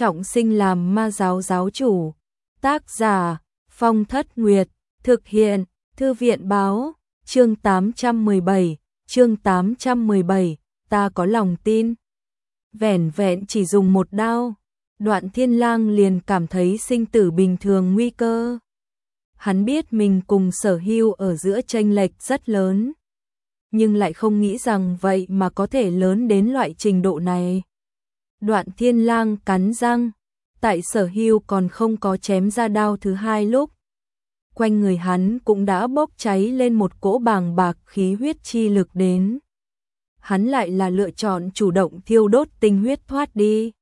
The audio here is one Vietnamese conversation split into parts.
trọng sinh làm ma giáo giáo chủ. Tác giả Phong Thất Nguyệt, thực hiện Thư viện Báo, chương 817, ta có lòng tin. Vẻn vẹn chỉ dùng một đao, Đoạn Thiên Lang liền cảm thấy sinh tử bình thường nguy cơ. Hắn biết mình cùng Sở Hưu ở giữa chênh lệch rất lớn, nhưng lại không nghĩ rằng vậy mà có thể lớn đến loại trình độ này. Đoạn Thiên Lang cắn răng, tại Sở Hưu còn không có chém ra đao thứ hai lúc, quanh người hắn cũng đã bốc cháy lên một cỗ bàng bạc khí huyết chi lực đến. Hắn lại là lựa chọn chủ động thiêu đốt tinh huyết thoát đi.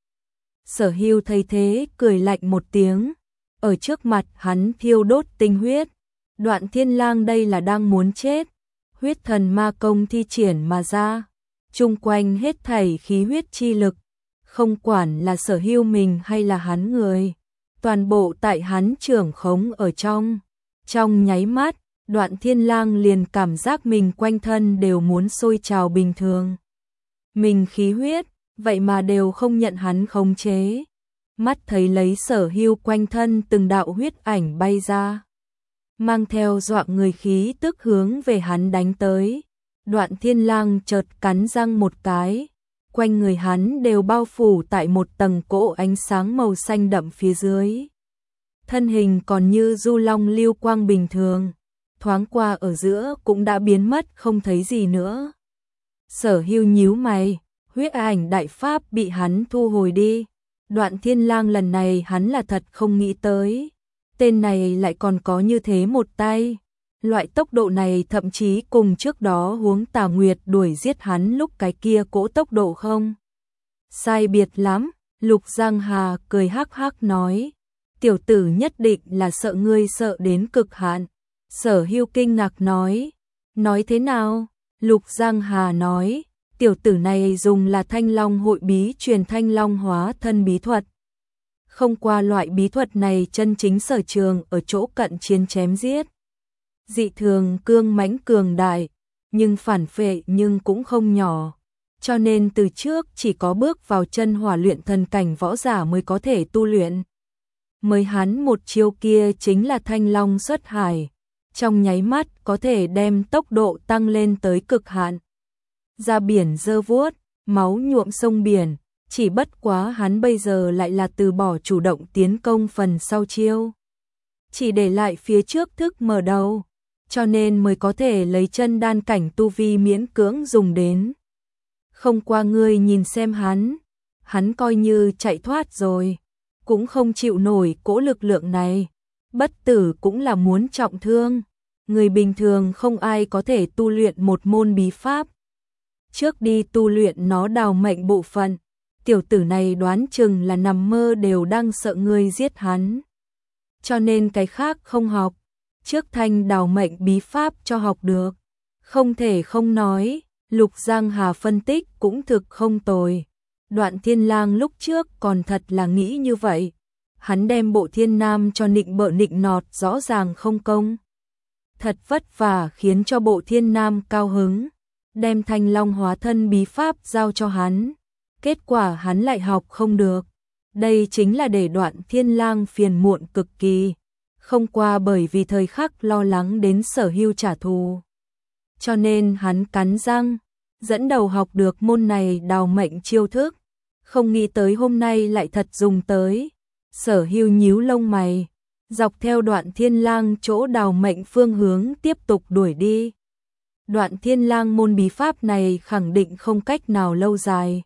Sở Hưu thấy thế cười lạnh một tiếng, ở trước mặt hắn thiêu đốt tinh huyết. Đoạn Thiên Lang đây là đang muốn chết. Huyết thần ma công thi triển mà ra, chung quanh hết thảy khí huyết chi lực, không quản là Sở Hưu mình hay là hắn người, toàn bộ tại hắn trưởng khống ở trong. Trong nháy mắt, Đoạn Thiên Lang liền cảm giác mình quanh thân đều muốn sôi trào bình thường. Mình khí huyết, vậy mà đều không nhận hắn khống chế. Mắt thấy lấy Sở Hưu quanh thân từng đạo huyết ảnh bay ra, mang theo dọa người khí tức hướng về hắn đánh tới. Đoạn Thiên Lang chợt cắn răng một cái, quanh người hắn đều bao phủ tại một tầng cỗ ánh sáng màu xanh đậm phía dưới. Thân hình còn như du long lưu quang bình thường, thoáng qua ở giữa cũng đã biến mất không thấy gì nữa. Sở Hưu nhíu mày, huyết ảnh đại pháp bị hắn thu hồi đi. Đoạn Thiên Lang lần này hắn là thật không nghĩ tới, tên này lại còn có như thế một tay. Loại tốc độ này thậm chí cùng trước đó Huống Tà Nguyệt đuổi giết hắn lúc cái kia cỗ tốc độ không sai biệt lắm. Lục Giang Hà cười hắc hắc nói, tiểu tử nhất định là sợ ngươi sợ đến cực hạn. Sở Hưu kinh ngạc nói thế nào? Lục Giang Hà nói, tiểu tử này dùng là Thanh Long hội bí truyền Thanh Long hóa thân bí thuật. Không qua loại bí thuật này chân chính sở trường ở chỗ cận chiến chém giết. Dị thường cương mãnh cường đại, nhưng phản phệ nhưng cũng không nhỏ. Cho nên từ trước chỉ có bước vào chân hỏa luyện thần cảnh võ giả mới có thể tu luyện. Mới hắn một chiêu kia chính là Thanh Long xuất hải, trong nháy mắt có thể đem tốc độ tăng lên tới cực hạn. Ra biển dơ vuốt, máu nhuộm sông biển, chỉ bất quá hắn bây giờ lại là từ bỏ chủ động tiến công phần sau chiêu, chỉ để lại phía trước thức mở đầu, cho nên mới có thể lấy chân đan cảnh tu vi miễn cưỡng dùng đến. Không qua ngươi nhìn xem hắn coi như chạy thoát rồi, cũng không chịu nổi cỗ lực lượng này, bất tử cũng là muốn trọng thương. Người bình thường không ai có thể tu luyện một môn bí pháp trước đi tu luyện nó đào mệnh bộ phận. Tiểu tử này đoán chừng là nằm mơ đều đang sợ ngươi giết hắn, cho nên cái khác không học, trước thanh đào mệnh bí pháp cho học được. Không thể không nói, Lục Giang Hà phân tích cũng thực không tồi. Đoạn Thiên Lang lúc trước còn thật là nghĩ như vậy, hắn đem Bộ Thiên Nam cho nịnh bợ nịnh nọt rõ ràng không công, thật vất vả khiến cho Bộ Thiên Nam cao hứng, đem Thanh Long hóa thân bí pháp giao cho hắn, kết quả hắn lại học không được. Đây chính là để Đoạn Thiên Lang phiền muộn cực kỳ. Không qua bởi vì thời khắc lo lắng đến Sở Hưu trả thù, cho nên hắn cắn răng, dẫn đầu học được môn này đào mệnh chiêu thức. Không nghĩ tới hôm nay lại thật dùng tới. Sở Hưu nhíu lông mày, dọc theo Đoạn Thiên Lang chỗ đào mệnh phương hướng tiếp tục đuổi đi. Đoạn Thiên Lang môn bí pháp này khẳng định không cách nào lâu dài.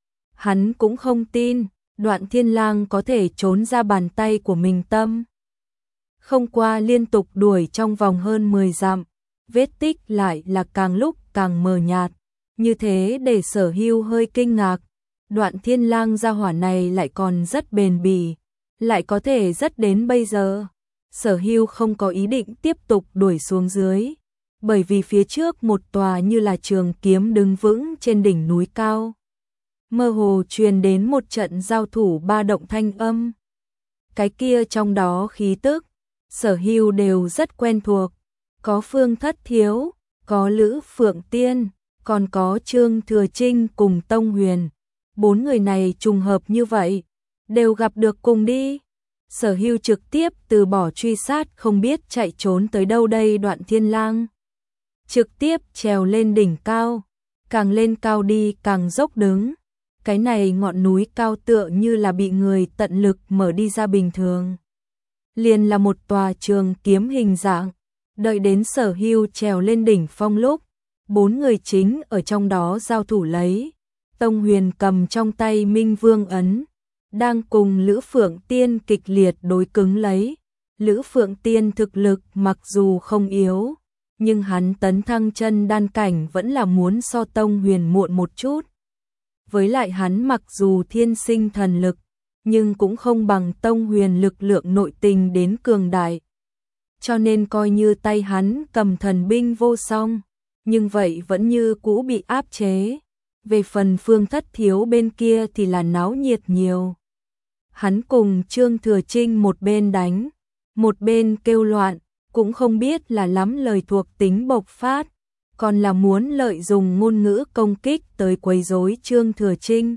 Hắn cũng không tin Đoạn Thiên Lang có thể trốn ra bàn tay của mình tâm. Không qua liên tục đuổi trong vòng hơn 10 dặm, vết tích lại là càng lúc càng mờ nhạt, như thế để Sở Hưu hơi kinh ngạc. Đoạn Thiên Lang gia hỏa này lại còn rất bền bỉ, lại có thể rất đến bây giờ. Sở Hưu không có ý định tiếp tục đuổi xuống dưới, bởi vì phía trước một tòa như là trường kiếm đứng vững trên đỉnh núi cao, mơ hồ truyền đến một trận giao thủ ba động thanh âm. Cái kia trong đó khí tức, Sở Hưu đều rất quen thuộc, có Phương Thất Thiếu, có Lữ Phượng Tiên, còn có Trương Thừa Trinh cùng Tông Huyền. 4 người này trùng hợp như vậy, đều gặp được cùng đi. Sở Hưu trực tiếp từ bỏ truy sát, không biết chạy trốn tới đâu đây. Đoạn Thiên Lang trực tiếp trèo lên đỉnh cao, càng lên cao đi càng dốc đứng. Cái này ngọn núi cao tựa như là bị người tận lực mở đi ra bình thường. Liền là một tòa trường kiếm hình dạng. Đợi đến Sở Hưu trèo lên đỉnh phong lúc, 4 người chính ở trong đó giao thủ lấy. Tông Huyền cầm trong tay Minh Vương ấn, đang cùng Lữ Phượng Tiên kịch liệt đối cứng lấy. Lữ Phượng Tiên thực lực mặc dù không yếu, nhưng hắn tấn thăng chân đan cảnh vẫn là muốn so Tông Huyền muộn một chút. Với lại hắn mặc dù thiên sinh thần lực, nhưng cũng không bằng Tông Huyền lực lượng nội tình đến cường đại. Cho nên coi như tay hắn cầm thần binh vô song, nhưng vậy vẫn như cũ bị áp chế. Về phần Phương Thất Thiếu bên kia thì là náo nhiệt nhiều. Hắn cùng Trương Thừa Trinh một bên đánh, một bên kêu loạn, cũng không biết là lắm lời thuộc tính bộc phát, còn là muốn lợi dụng ngôn ngữ công kích tới quấy rối Trương Thừa Trinh.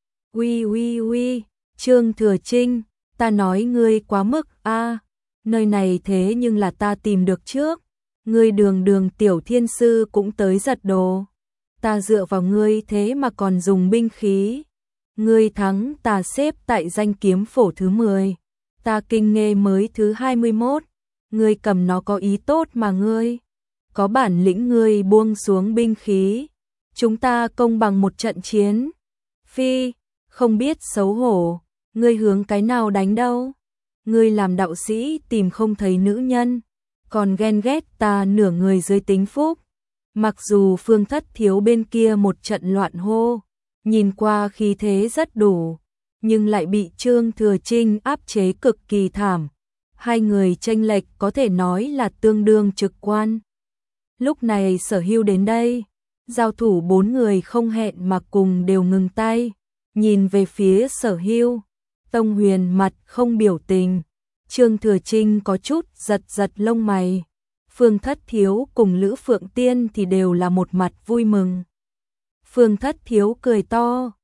Uy, Trương Thừa Trinh, ta nói ngươi quá mức a, nơi này thế nhưng là ta tìm được trước, ngươi đường tiểu thiên sư cũng tới giật đồ. Ta dựa vào ngươi thế mà còn dùng binh khí. Ngươi thắng ta xếp tại danh kiếm phổ thứ 10. Ta kinh nghê mới thứ 21. Ngươi cầm nó có ý tốt mà ngươi. Có bản lĩnh ngươi buông xuống binh khí. Chúng ta công bằng một trận chiến. Phi, không biết xấu hổ. Ngươi hướng cái nào đánh đâu? Ngươi làm đạo sĩ tìm không thấy nữ nhân. Còn ghen ghét ta nửa người dưới tính phúc. Mặc dù Phương Thất Thiếu bên kia một trận loạn hô, nhìn qua khí thế rất đủ, nhưng lại bị Trương Thừa Trinh áp chế cực kỳ thảm. Hai người chênh lệch có thể nói là tương đương trực quan. Lúc này Sở Hưu đến đây, giao thủ 4 người không hẹn mà cùng đều ngừng tay, nhìn về phía Sở Hưu. Tông Huyền mặt không biểu tình, Trương Thừa Trinh có chút giật lông mày. Phương Thất Thiếu cùng Lữ Phượng Tiên thì đều là một mặt vui mừng. Phương Thất Thiếu cười to,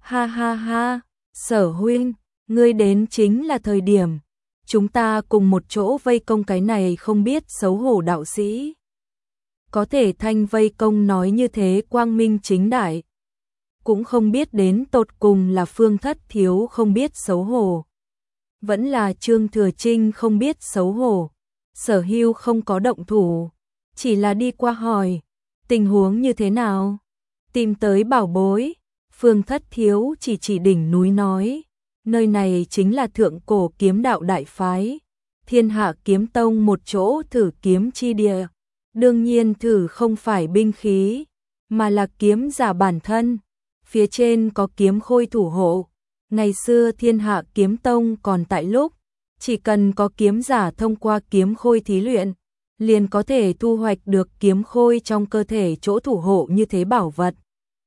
ha, Sở huynh, ngươi đến chính là thời điểm, chúng ta cùng một chỗ vây công cái này không biết xấu hổ đạo sĩ. Có thể thanh vây công nói như thế quang minh chính đại, cũng không biết đến tột cùng là Phương Thất Thiếu không biết xấu hổ, vẫn là Trương Thừa Trinh không biết xấu hổ. Sở Hưu không có động thủ, chỉ là đi qua hỏi, tình huống như thế nào? Tìm tới bảo bối. Phương Thất Thiếu chỉ đỉnh núi nói, nơi này chính là thượng cổ kiếm đạo đại phái, Thiên Hạ Kiếm Tông một chỗ thử kiếm chi địa. Đương nhiên thử không phải binh khí, mà là kiếm giả bản thân. Phía trên có kiếm khôi thủ hộ. Ngày xưa Thiên Hạ Kiếm Tông còn tại lúc, chỉ cần có kiếm giả thông qua kiếm khôi thí luyện, liền có thể thu hoạch được kiếm khôi trong cơ thể chỗ thủ hộ như thế bảo vật.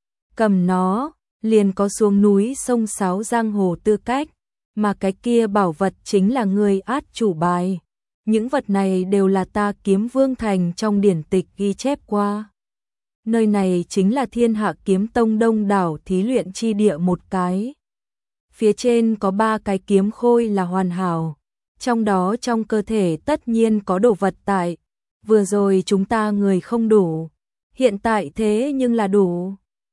Cầm nó, liền có xuống núi sông sáo giang hồ tư cách, mà cái kia bảo vật chính là người át chủ bài. Những vật này đều là ta Kiếm Vương Thành trong điển tịch ghi chép qua. Nơi này chính là Thiên Hạ Kiếm Tông đông đảo thí luyện chi địa một cái. Phía trên có 3 cái kiếm khôi là hoàn hảo. Trong đó trong cơ thể tất nhiên có đồ vật tại. Vừa rồi chúng ta người không đủ. Hiện tại thế nhưng là đủ.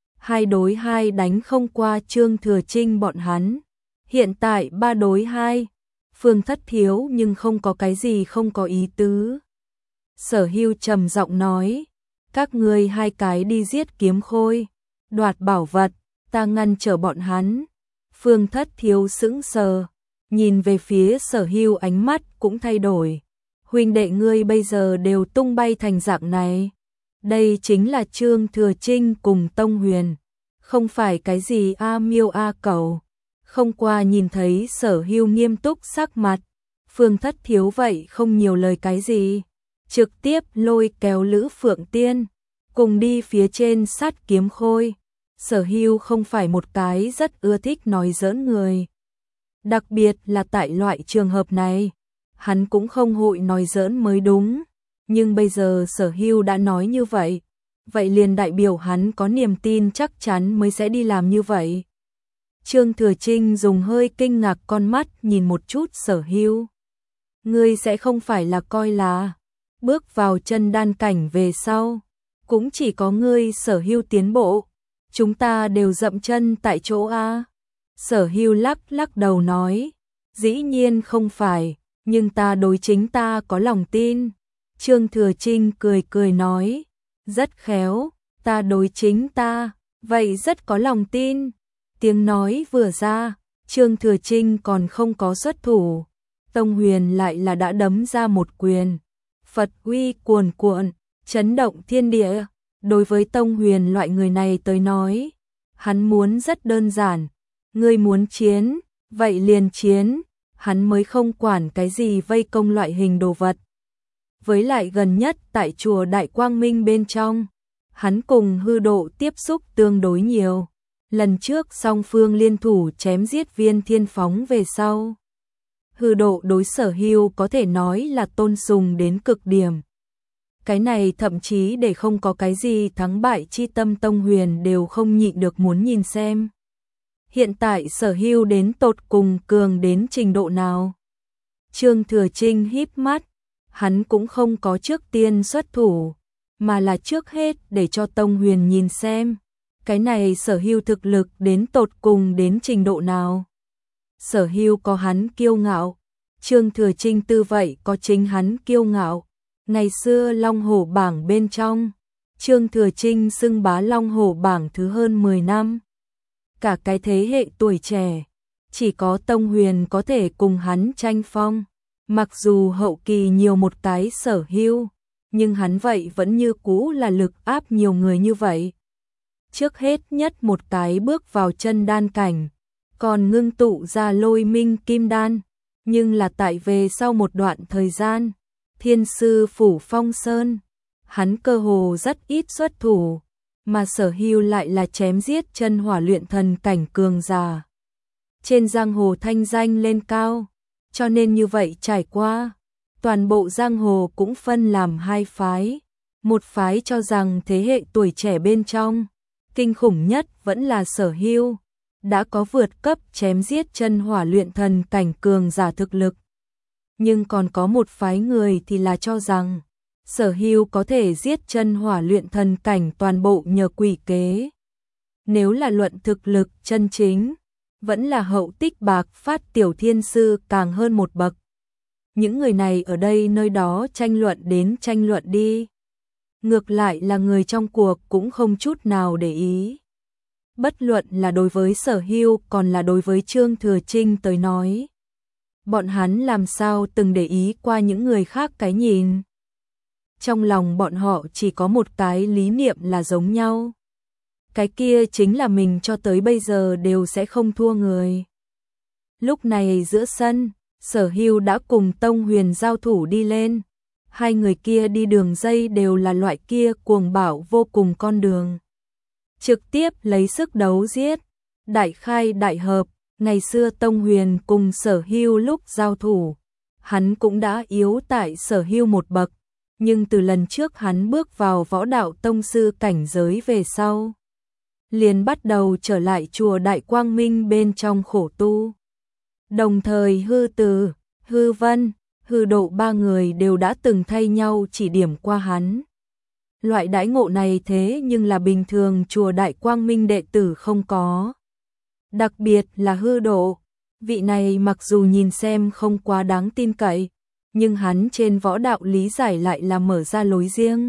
2 đối 2 đánh không qua Trương Thừa Trinh bọn hắn. Hiện tại 3 đối 2. Phương Thất Thiếu nhưng không có cái gì không có ý tứ. Sở Hưu trầm giọng nói. Các ngươi 2 cái đi giết kiếm khôi. Đoạt bảo vật. Ta ngăn trở bọn hắn. Phương Thất Thiếu sững sờ. Nhìn về phía Sở Hưu ánh mắt cũng thay đổi. Huynh đệ ngươi bây giờ đều tung bay thành dạng này. Đây chính là Trương Thừa Trinh cùng Tông Huyền. Không phải cái gì a miêu a cẩu. Không qua nhìn thấy Sở Hưu nghiêm túc sắc mặt. Phương Thất Thiếu vậy không nhiều lời cái gì. Trực tiếp lôi kéo Lữ Phượng Tiên. Cùng đi phía trên sát kiếm khôi. Sở Hưu không phải một cái rất ưa thích nói giỡn người. Đặc biệt là tại loại trường hợp này, hắn cũng không hội nói giỡn mới đúng. Nhưng bây giờ Sở Hưu đã nói như vậy, vậy liền đại biểu hắn có niềm tin chắc chắn mới sẽ đi làm như vậy. Trương Thừa Trinh dùng hơi kinh ngạc con mắt nhìn một chút Sở Hưu. Ngươi sẽ không phải là coi là bước vào chân đan cảnh về sau, cũng chỉ có ngươi Sở Hưu tiến bộ, chúng ta đều dậm chân tại chỗ a. Sở Hưu lắc lắc đầu nói, dĩ nhiên không phải, nhưng ta đối chính ta có lòng tin. Trương Thừa Trinh cười cười nói, rất khéo, ta đối chính ta, vậy rất có lòng tin. Tiếng nói vừa ra, Trương Thừa Trinh còn không có xuất thủ, Tông Huyền lại là đã đấm ra một quyền. Phật uy cuồn cuộn, chấn động thiên địa. Đối với Tông Huyền loại người này tới nói, hắn muốn rất đơn giản, ngươi muốn chiến, vậy liền chiến, hắn mới không quản cái gì vây công loại hình đồ vật. Với lại gần nhất tại chùa Đại Quang Minh bên trong, hắn cùng hư độ tiếp xúc tương đối nhiều. Lần trước song phương liên thủ chém giết Viên Thiên Phóng về sau, hư độ đối Sở Hưu có thể nói là tôn sùng đến cực điểm. Cái này thậm chí để không có cái gì thắng bại chi tâm Tông Huyền đều không nhịn được muốn nhìn xem. Hiện tại Sở Hưu đến tột cùng cường đến trình độ nào? Trương Thừa Trinh híp mắt, hắn cũng không có trước tiên xuất thủ, mà là trước hết để cho Tông Huyền nhìn xem, cái này Sở Hưu thực lực đến tột cùng đến trình độ nào. Sở Hưu có hắn kiêu ngạo, Trương Thừa Trinh tư vậy có chính hắn kiêu ngạo. Ngày xưa Long Hổ bảng bên trong, Trương Thừa Trinh xưng bá Long Hổ bảng thứ hơn 10 năm. Cả cái thế hệ tuổi trẻ, chỉ có Tông Huyền có thể cùng hắn tranh phong. Mặc dù hậu kỳ nhiều một cái Sở Hưu, nhưng hắn vậy vẫn như cũ là lực áp nhiều người như vậy. Trước hết nhất một cái bước vào chân đan cảnh, còn ngưng tụ ra Lôi Minh Kim Đan, nhưng là tại về sau một đoạn thời gian, Thiên sư phủ Phong Sơn, hắn cơ hồ rất ít xuất thủ, mà Sở Hưu lại là chém giết chân hỏa luyện thần cảnh cường giả. Trên giang hồ thanh danh lên cao, cho nên như vậy trải qua, toàn bộ giang hồ cũng phân làm hai phái. Một phái cho rằng thế hệ tuổi trẻ bên trong, kinh khủng nhất vẫn là Sở Hưu, đã có vượt cấp chém giết chân hỏa luyện thần cảnh cường giả thực lực. Nhưng còn có một phái người thì là cho rằng Sở Hưu có thể giết chân hỏa luyện thần cảnh toàn bộ nhờ quỷ kế. Nếu là luận thực lực chân chính, vẫn là Hậu Tích Bạc Phát tiểu thiên sư càng hơn một bậc. Những người này ở đây nơi đó tranh luận đến tranh luận đi. Ngược lại là người trong cuộc cũng không chút nào để ý. Bất luận là đối với Sở Hưu còn là đối với Trương Thừa Trinh tới nói, bọn hắn làm sao từng để ý qua những người khác cái nhìn. Trong lòng bọn họ chỉ có một cái lý niệm là giống nhau. Cái kia chính là mình cho tới bây giờ đều sẽ không thua người. Lúc này giữa sân, Sở Hưu đã cùng Tông Huyền giao thủ đi lên. Hai người kia đi đường dây đều là loại kia cuồng bạo vô cùng con đường. Trực tiếp lấy sức đấu giết, đại khai đại hợp. Ngày xưa Tông Huyền cùng Sở Hưu lúc giao thủ, hắn cũng đã yếu tại Sở Hưu một bậc, nhưng từ lần trước hắn bước vào võ đạo tông sư cảnh giới về sau, liền bắt đầu trở lại chùa Đại Quang Minh bên trong khổ tu. Đồng thời Hư Từ, Hư Vân, Hư Độ ba người đều đã từng thay nhau chỉ điểm qua hắn. Loại đãi ngộ này thế nhưng là bình thường chùa Đại Quang Minh đệ tử không có. Đặc biệt là Hư Độ, vị này mặc dù nhìn xem không quá đáng tin cậy, nhưng hắn trên võ đạo lý giải lại là mở ra lối riêng,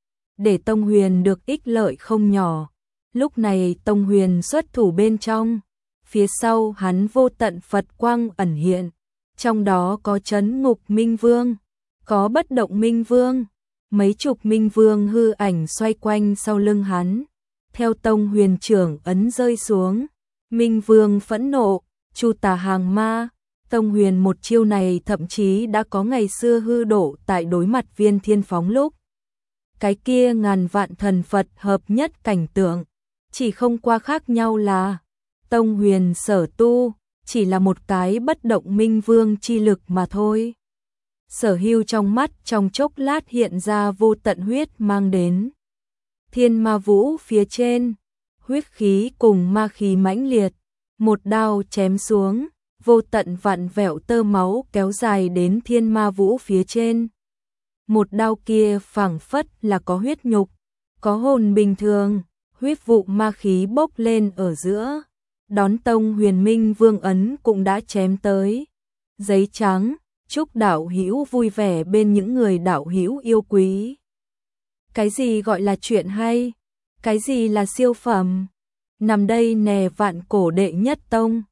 để Tông Huyền được ích lợi không nhỏ. Lúc này Tông Huyền xuất thủ bên trong, phía sau hắn vô tận Phật quang ẩn hiện, trong đó có Chấn Ngục Minh Vương, có Bất Động Minh Vương, mấy chục Minh Vương hư ảnh xoay quanh sau lưng hắn. Theo Tông Huyền trưởng ấn rơi xuống, Minh Vương phẫn nộ, Chu Tà hàng ma. Tông Huyền một chiêu này thậm chí đã có ngày xưa Hư Độ tại đối mặt Viên Thiên Phóng lúc. Cái kia ngàn vạn thần Phật hợp nhất cảnh tượng, chỉ không qua khác nhau là Tông Huyền sở tu chỉ là một cái Bất Động Minh Vương chi lực mà thôi. Sở Hưu trong mắt trong chốc lát hiện ra vô tận huyết mang đến. Thiên Ma Vũ phía trên, huyết khí cùng ma khí mãnh liệt, Một đao chém xuống, vô tận vặn vẹo tơ máu kéo dài đến thiên ma vũ phía trên. Một đao kia phảng phất là có huyết nhục, có hồn bình thường, huyết vụ ma khí bốc lên ở giữa. Đón tông Huyền Minh Vương ấn cũng đã chém tới. Giấy trắng, chúc đạo hữu vui vẻ bên những người đạo hữu yêu quý. Cái gì gọi là chuyện hay? Cái gì là siêu phẩm? Nằm đây nè vạn cổ đệ nhất tông.